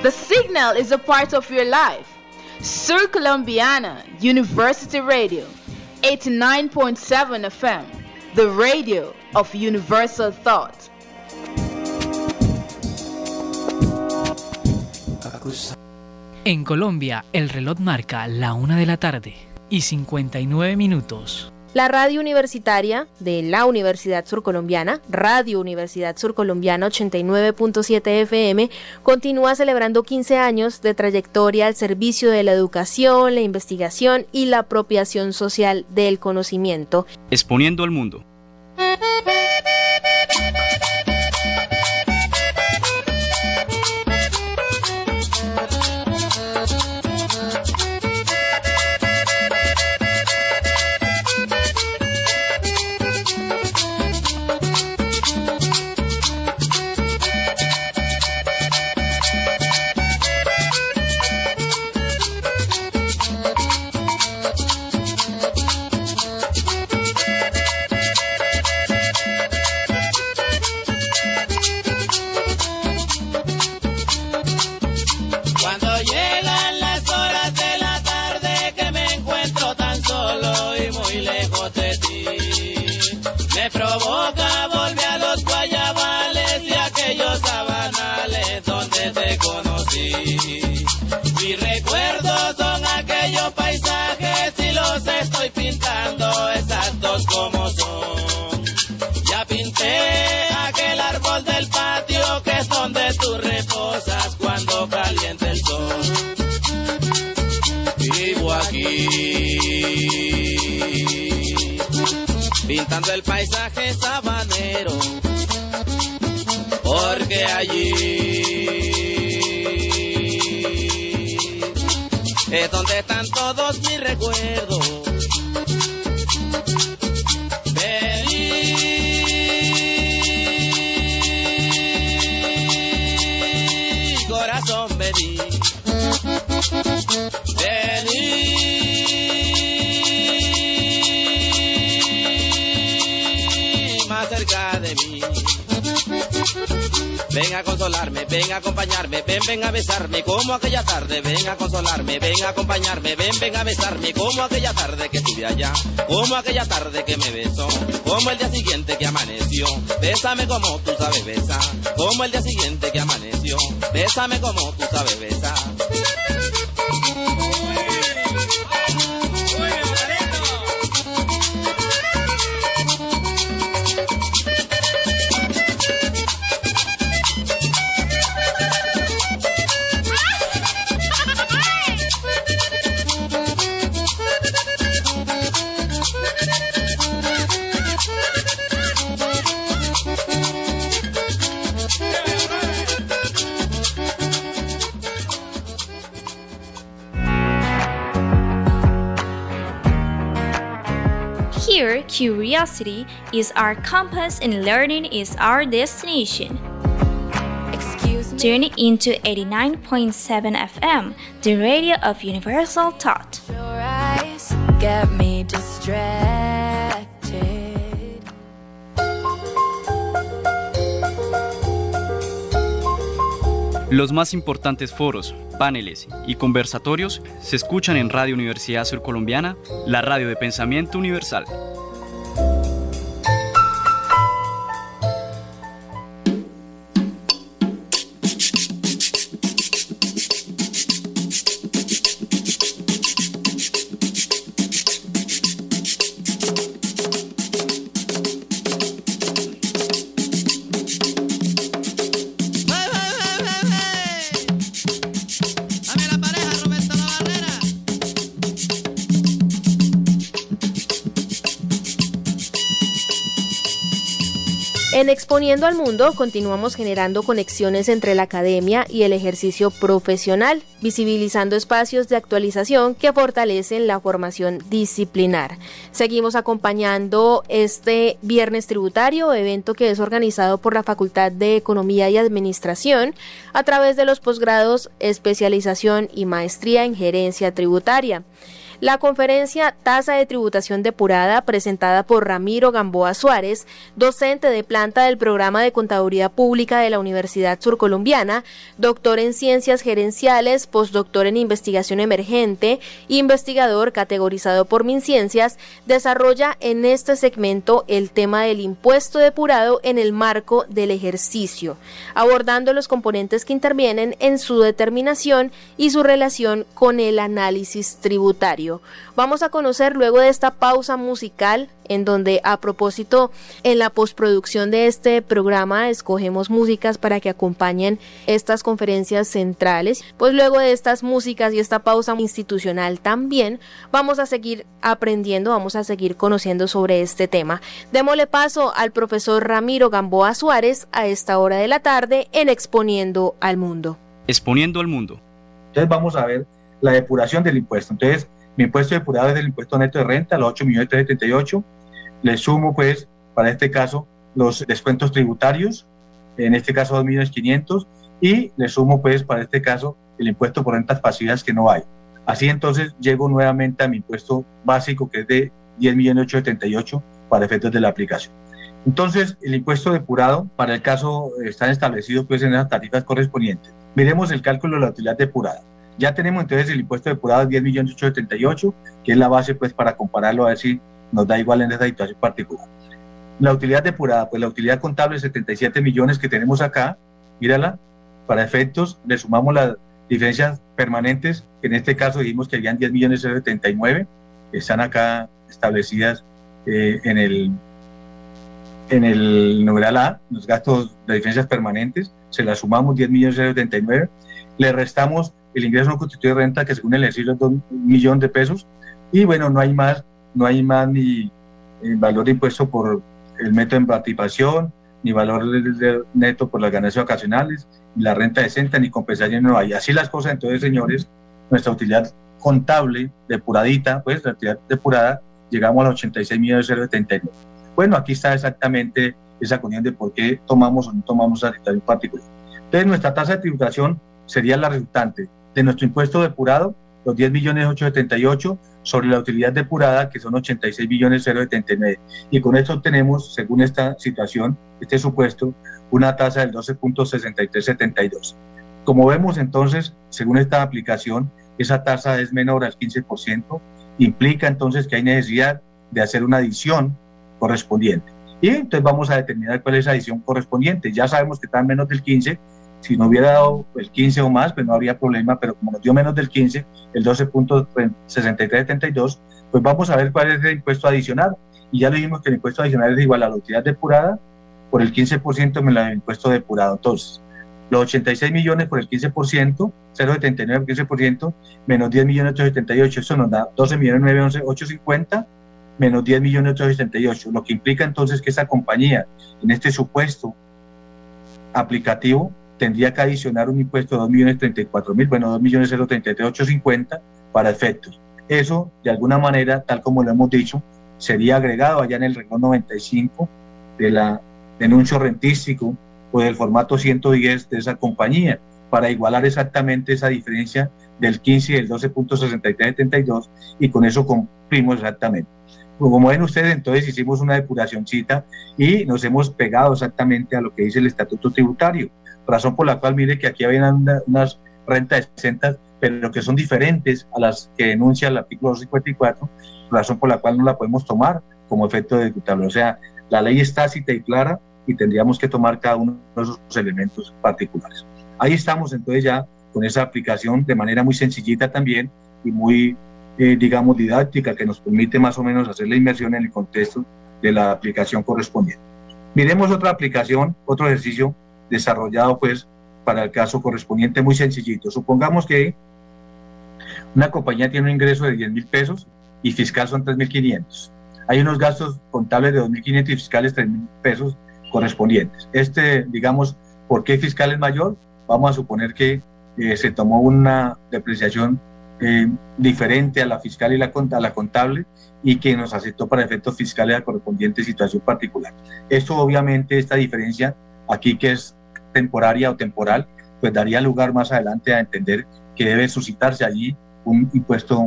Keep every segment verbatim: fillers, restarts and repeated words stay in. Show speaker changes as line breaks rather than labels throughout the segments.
The signal is a part of your life. Sur Colombiana University Radio, eighty-nine point seven F M, the radio of universal thought.
En Colombia, el reloj marca la una de la tarde y cincuenta y nueve minutos.
La radio universitaria de la Universidad Surcolombiana, Radio Universidad Surcolombiana ochenta y nueve punto siete F M, continúa celebrando quince años de trayectoria al servicio de la educación, la investigación y la apropiación social del conocimiento.
Exponiendo al mundo.
Pintando el paisaje sabanero, porque allí es donde están todos mis recuerdos. Vení, corazón, vení. Ven a consolarme, ven a acompañarme, ven, ven a besarme como aquella tarde. Ven a consolarme, ven a acompañarme, ven, ven a besarme como aquella tarde que estuve allá. Como aquella tarde que me besó, como el día siguiente que amaneció. Bésame como tú sabes besar, como el día siguiente que amaneció. Bésame como tú sabes besar.
Here, curiosity is our compass and learning is our destination. Tune into eighty-nine point seven F M, the radio of universal thought.
Your eyes get me distracted.
Los más importantes foros, paneles y conversatorios se escuchan en Radio Universidad Surcolombiana, la radio de pensamiento universal.
En Exponiendo al Mundo continuamos generando conexiones entre la academia y el ejercicio profesional, visibilizando espacios de actualización que fortalecen la formación disciplinar. Seguimos acompañando este Viernes Tributario, evento que es organizado por la Facultad de Economía y Administración a través de los posgrados Especialización y Maestría en Gerencia Tributaria. La conferencia Tasa de Tributación Depurada, presentada por Ramiro Gamboa Suárez, docente de planta del Programa de Contaduría Pública de la Universidad Surcolombiana, doctor en Ciencias Gerenciales, postdoctor en Investigación Emergente, investigador categorizado por MinCiencias, desarrolla en este segmento el tema del impuesto depurado en el marco del ejercicio, abordando los componentes que intervienen en su determinación y su relación con el análisis tributario. Vamos a conocer luego de esta pausa musical, en donde a propósito en la postproducción de este programa escogemos músicas para que acompañen estas conferencias centrales, pues luego de estas músicas y esta pausa institucional también vamos a seguir aprendiendo, vamos a seguir conociendo sobre este tema. Démosle paso al profesor Ramiro Gamboa Suárez a esta hora de la tarde en Exponiendo al Mundo.
Exponiendo al Mundo.
Entonces vamos a ver la depuración del impuesto. Entonces, mi impuesto depurado es el impuesto neto de renta, los ocho millones trescientos setenta y ocho. Le sumo, pues, para este caso, los descuentos tributarios, en este caso dos millones quinientos, y le sumo, pues, para este caso, el impuesto por rentas pasivas que no hay. Así, entonces, llego nuevamente a mi impuesto básico, que es de diez millones ochocientos setenta y ocho para efectos de la aplicación. Entonces, el impuesto depurado, para el caso, están establecidos, pues, en las tarifas correspondientes. Miremos el cálculo de la utilidad depurada. Ya tenemos entonces el impuesto depurado de diez millones ochocientos setenta y ocho, que es la base, pues, para compararlo, a ver si nos da igual en esta situación particular. La utilidad depurada, pues la utilidad contable de setenta y siete millones que tenemos acá, mírala, para efectos le sumamos las diferencias permanentes, que en este caso dijimos que habían diez millones setenta y nueve, que están acá establecidas eh, en el en el numeral A, los gastos de diferencias permanentes, se las sumamos diez millones setenta y nueve, le restamos el ingreso no constituido de renta, que según el ejercicio es dos millones de pesos, y bueno, no hay más, no hay más ni eh, valor de impuesto por el método de participación, ni valor de, de, neto por las ganancias ocasionales, ni la renta decente, ni compensación no hay. Así las cosas, entonces, señores, nuestra utilidad contable depuradita, pues la utilidad depurada, llegamos a los ochenta y seis millones setenta y nueve. Bueno, aquí está exactamente esa cuestión de por qué tomamos o no tomamos esa situación particular. Entonces, nuestra tasa de tributación sería la resultante de nuestro impuesto depurado, los diez millones ochocientos setenta y ocho, sobre la utilidad depurada, que son ochenta y seis millones setenta y nueve. Y con esto obtenemos, según esta situación, este supuesto, una tasa del doce punto sesenta y tres setenta y dos. Como vemos entonces, según esta aplicación, esa tasa es menor al quince por ciento, implica entonces que hay necesidad de hacer una adición correspondiente. Y entonces vamos a determinar cuál es la adición correspondiente. Ya sabemos que está menos del quince, si no hubiera dado el quince o más, pues no habría problema, pero como nos dio menos del quince, el doce punto sesenta y tres setenta y dos, pues vamos a ver cuál es el impuesto adicional. Y ya le dijimos que el impuesto adicional es igual a la utilidad depurada por el quince por ciento menos el impuesto depurado. Entonces, los ochenta y seis millones por el quince por ciento, cero punto setenta y nueve por quince por ciento, menos diez millones ochocientos setenta y ocho, eso nos da doce millones novecientos once mil ochocientos cincuenta, menos diez millones ochocientos setenta y ocho, lo que implica entonces que esa compañía, en este supuesto aplicativo, tendría que adicionar un impuesto de dos millones treinta y cuatro mil, bueno, dos millones treinta y tres mil ochocientos cincuenta para efectos. Eso, de alguna manera, tal como lo hemos dicho, sería agregado allá en el renglón noventa y cinco de la denuncio rentístico o del formato ciento diez de esa compañía, para igualar exactamente esa diferencia del quince y del doce punto sesenta y tres setenta y dos, y con eso cumplimos exactamente. Como ven ustedes, entonces hicimos una depuracióncita y nos hemos pegado exactamente a lo que dice el estatuto tributario, razón por la cual mire que aquí habían una, unas rentas exentas, pero que son diferentes a las que denuncia el artículo doscientos cincuenta y cuatro, razón por la cual no la podemos tomar como efecto dedicable. O sea, la ley es tácita y clara y tendríamos que tomar cada uno de esos elementos particulares. Ahí estamos entonces ya con esa aplicación de manera muy sencillita también y muy, eh, digamos, didáctica, que nos permite más o menos hacer la inmersión en el contexto de la aplicación correspondiente. Miremos otra aplicación, otro ejercicio desarrollado pues para el caso correspondiente, muy sencillito. Supongamos que una compañía tiene un ingreso de diez mil pesos y fiscal son tres mil quinientos. Hay unos gastos contables de dos mil quinientos y fiscales tres mil pesos correspondientes. Este, digamos, ¿por qué fiscal es mayor? Vamos a suponer que eh, se tomó una depreciación eh, diferente a la fiscal y la, a la contable y que nos aceptó para efectos fiscales a la correspondiente situación particular. Esto obviamente, esta diferencia aquí que es temporaria o temporal, pues daría lugar más adelante a entender que debe suscitarse allí un impuesto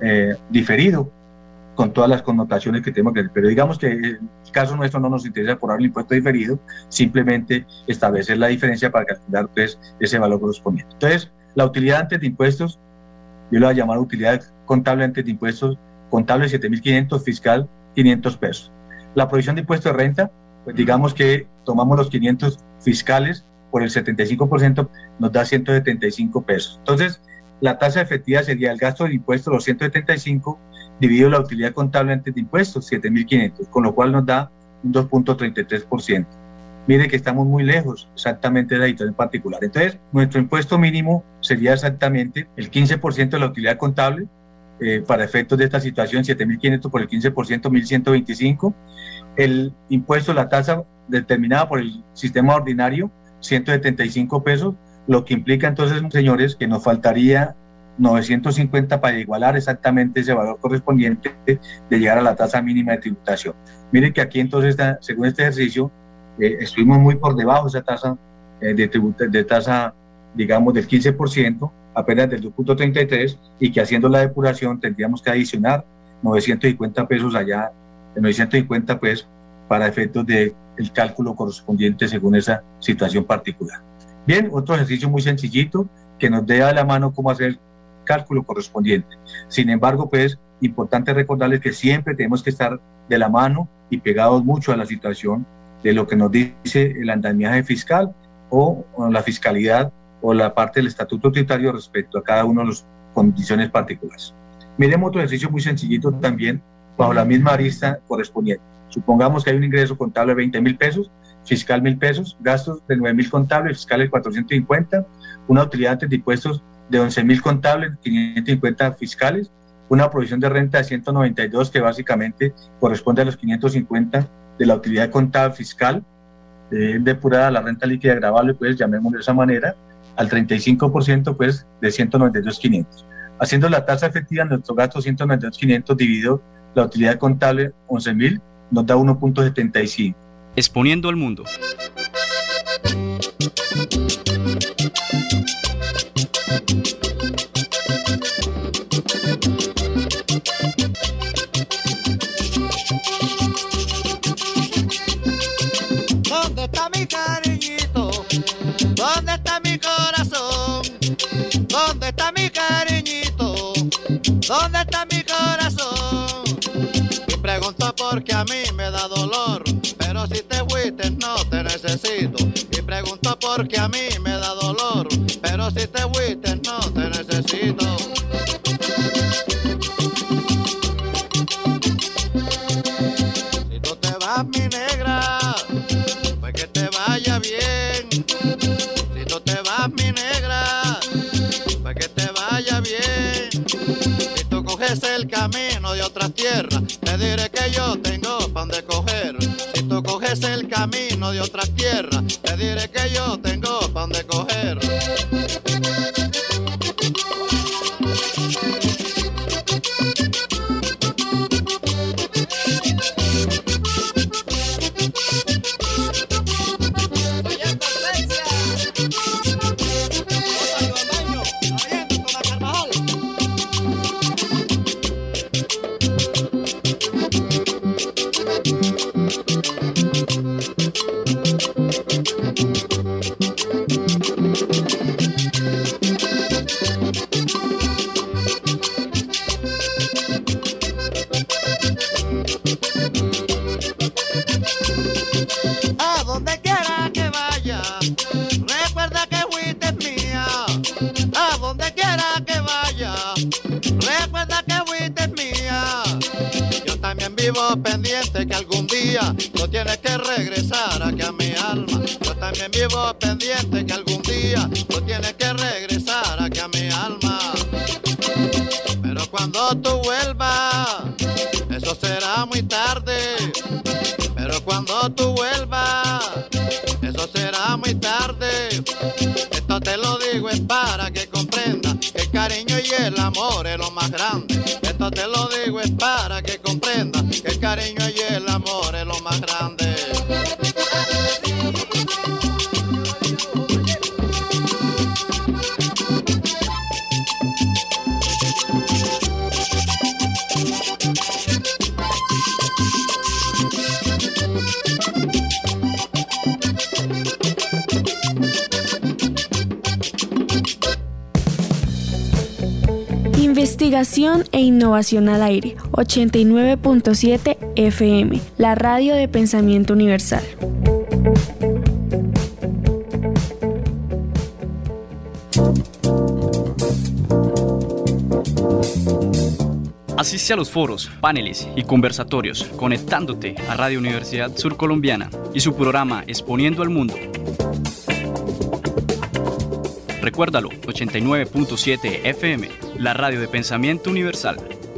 eh, diferido, con todas las connotaciones que tenemos que hacer. Pero digamos que el caso nuestro no nos interesa cobrar el impuesto diferido, simplemente establecer la diferencia para calcular pues, ese valor correspondiente. Entonces, la utilidad antes de impuestos, yo la voy a llamar utilidad contable antes de impuestos, contable siete mil quinientos, fiscal quinientos pesos. La provisión de impuesto de renta, pues digamos que tomamos los quinientos fiscales por el setenta y cinco por ciento, nos da ciento setenta y cinco pesos. Entonces, la tasa efectiva sería el gasto de impuestos, los ciento setenta y cinco, dividido la utilidad contable antes de impuestos, siete mil quinientos, con lo cual nos da un dos punto treinta y tres por ciento. Mire que estamos muy lejos exactamente de la situación particular. Entonces, nuestro impuesto mínimo sería exactamente el quince por ciento de la utilidad contable, eh, para efectos de esta situación, siete mil quinientos por el quince por ciento, mil ciento veinticinco. El impuesto, la tasa determinada por el sistema ordinario, ciento setenta y cinco pesos, lo que implica entonces, señores, que nos faltaría novecientos cincuenta para igualar exactamente ese valor correspondiente de llegar a la tasa mínima de tributación. Miren que aquí entonces, está, según este ejercicio, eh, estuvimos muy por debajo de esa tasa eh, de, tributa, de tasa, digamos, del quince por ciento, apenas del dos punto treinta y tres, y que haciendo la depuración tendríamos que adicionar novecientos cincuenta pesos allá, novecientos cincuenta pues, para efectos del cálculo correspondiente según esa situación particular. Bien, otro ejercicio muy sencillito que nos dé a la mano cómo hacer el cálculo correspondiente. Sin embargo, pues, importante recordarles que siempre tenemos que estar de la mano y pegados mucho a la situación de lo que nos dice el andamiaje fiscal o, o la fiscalidad o la parte del estatuto tributario respecto a cada una de las condiciones particulares. Miremos otro ejercicio muy sencillito también, bajo la misma arista correspondiente. Supongamos que hay un ingreso contable de veinte mil pesos, fiscal mil pesos, gastos de nueve mil contables, fiscales cuatrocientos cincuenta, una utilidad antes de impuestos de once mil contables, quinientos cincuenta fiscales, una provisión de renta de ciento noventa y dos que básicamente corresponde a los quinientos cincuenta de la utilidad contable fiscal, eh, depurada la renta líquida agravable, pues llamémoslo de esa manera, al treinta y cinco por ciento pues de ciento noventa y dos quinientos. Haciendo la tasa efectiva, nuestro gasto ciento noventa y dos quinientos dividido la utilidad contable once mil nos da uno punto setenta y cinco.
Exponiendo al mundo.
¿Dónde está mi cariñito? ¿Dónde está mi corazón? ¿Dónde está mi cariñito? ¿Dónde está mi corazón? Y pregunto porque a mí me da dolor, pero si te fuiste no te necesito. Y pregunto porque a mí me da dolor, pero si te fuiste no te necesito. Si tú te vas, mi negra, pues que te vaya bien. Si tú te vas, mi negra, pues que te vaya bien. Si tú coges el camino de otras tierras, te diré que yo tengo pan de coger. Si tú coges el camino de otras tierras, te diré que yo tengo pan de coger. Pendiente que algún día tú tienes que regresar aquí a mi alma. Yo también vivo pendiente que algún día tú tienes que regresar aquí a mi alma. Pero cuando tú vuelvas, eso será muy tarde. Pero cuando tú vuelvas, eso será muy tarde. Esto te lo digo es para que comprendas que el cariño y el amor es lo más grande. Esto te lo digo es para que comprendas que el cariño y el amor es lo más grande.
Investigación e innovación al aire, ochenta y nueve punto siete F M, la radio de pensamiento universal.
Asiste a los foros, paneles y conversatorios conectándote a Radio Universidad Surcolombiana y su programa Exponiendo al Mundo. Recuérdalo, ochenta y nueve punto siete F M, la radio de pensamiento universal.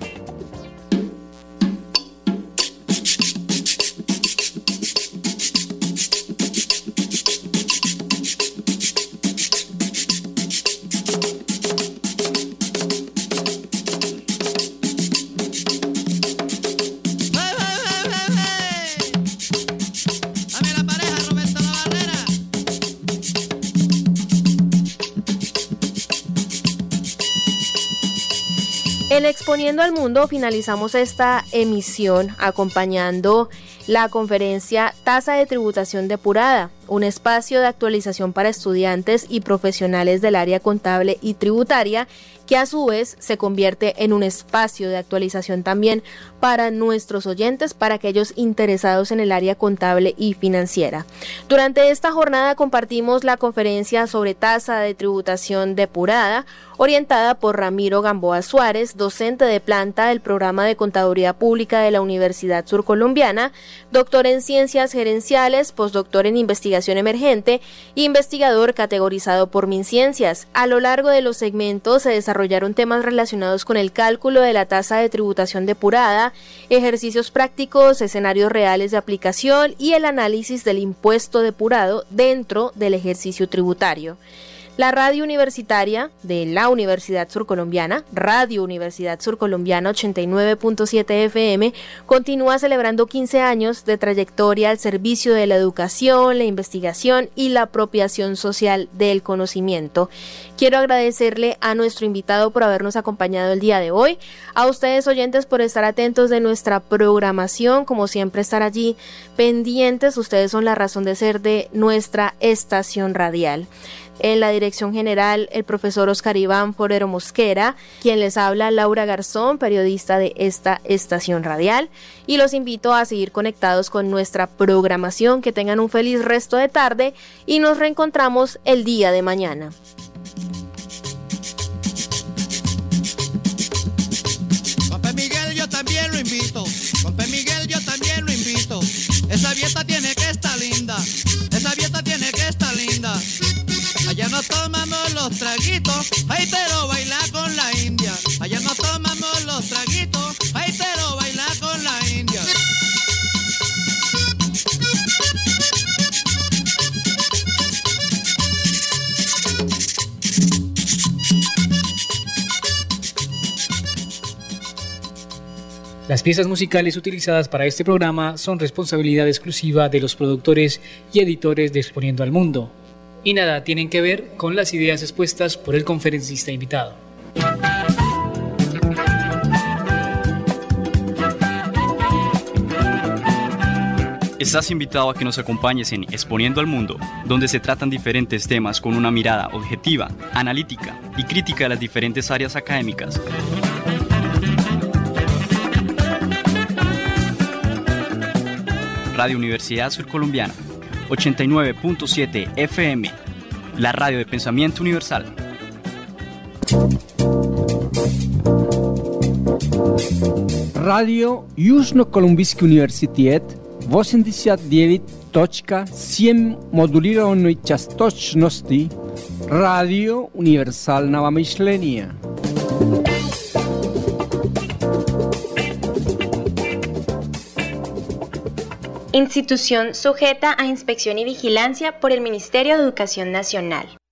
En Exponiendo al Mundo finalizamos esta emisión acompañando la conferencia Tasa de Tributación Depurada, un espacio de actualización para estudiantes y profesionales del área contable y tributaria, que a su vez se convierte en un espacio de actualización también para nuestros oyentes, para aquellos interesados en el área contable y financiera. Durante esta jornada compartimos la conferencia sobre tasa de tributación depurada, orientada por Ramiro Gamboa Suárez, docente de planta del programa de Contaduría Pública de la Universidad Surcolombiana, doctor en Ciencias Gerenciales, postdoctor en Investigación Emergente e investigador categorizado por MinCiencias. A lo largo de los segmentos se desarrollaron temas relacionados con el cálculo de la tasa de tributación depurada, ejercicios prácticos, escenarios reales de aplicación y el análisis del impuesto depurado dentro del ejercicio tributario. La radio universitaria de la Universidad Surcolombiana, Radio Universidad Surcolombiana ochenta y nueve punto siete F M, continúa celebrando quince años de trayectoria al servicio de la educación, la investigación y la apropiación social del conocimiento. Quiero agradecerle a nuestro invitado por habernos acompañado el día de hoy, a ustedes oyentes por estar atentos de nuestra programación, como siempre estar allí pendientes, ustedes son la razón de ser de nuestra estación radial. En la dirección general, el profesor Oscar Iván Forero Mosquera, quien les habla, Laura Garzón, periodista de esta estación radial, y los invito a seguir conectados con nuestra programación, que tengan un feliz resto de tarde y nos reencontramos el día de mañana.
Compa Miguel, yo también lo invito, Compa Miguel, yo también lo invito, esa fiesta tiene que estar linda, esa fiesta tiene que estar linda. Allá nos tomamos los traguitos, ay pero baila con la india. Allá nos tomamos los traguitos, ay pero baila con la india.
Las piezas musicales utilizadas para este programa son responsabilidad exclusiva de los productores y editores de Exponiendo al Mundo, y nada tienen que ver con las ideas expuestas por el conferencista invitado.
Estás invitado a que nos acompañes en Exponiendo al Mundo, donde se tratan diferentes temas con una mirada objetiva, analítica y crítica de las diferentes áreas académicas. Radio Universidad Surcolombiana ochenta y nueve punto siete F M, la radio de pensamiento universal.
Radio Južno-Kolumbijski Universitet osemdeset devet точка семь модулированной частотности Radio универсального мышления.
Institución sujeta a inspección y vigilancia por el Ministerio de Educación Nacional.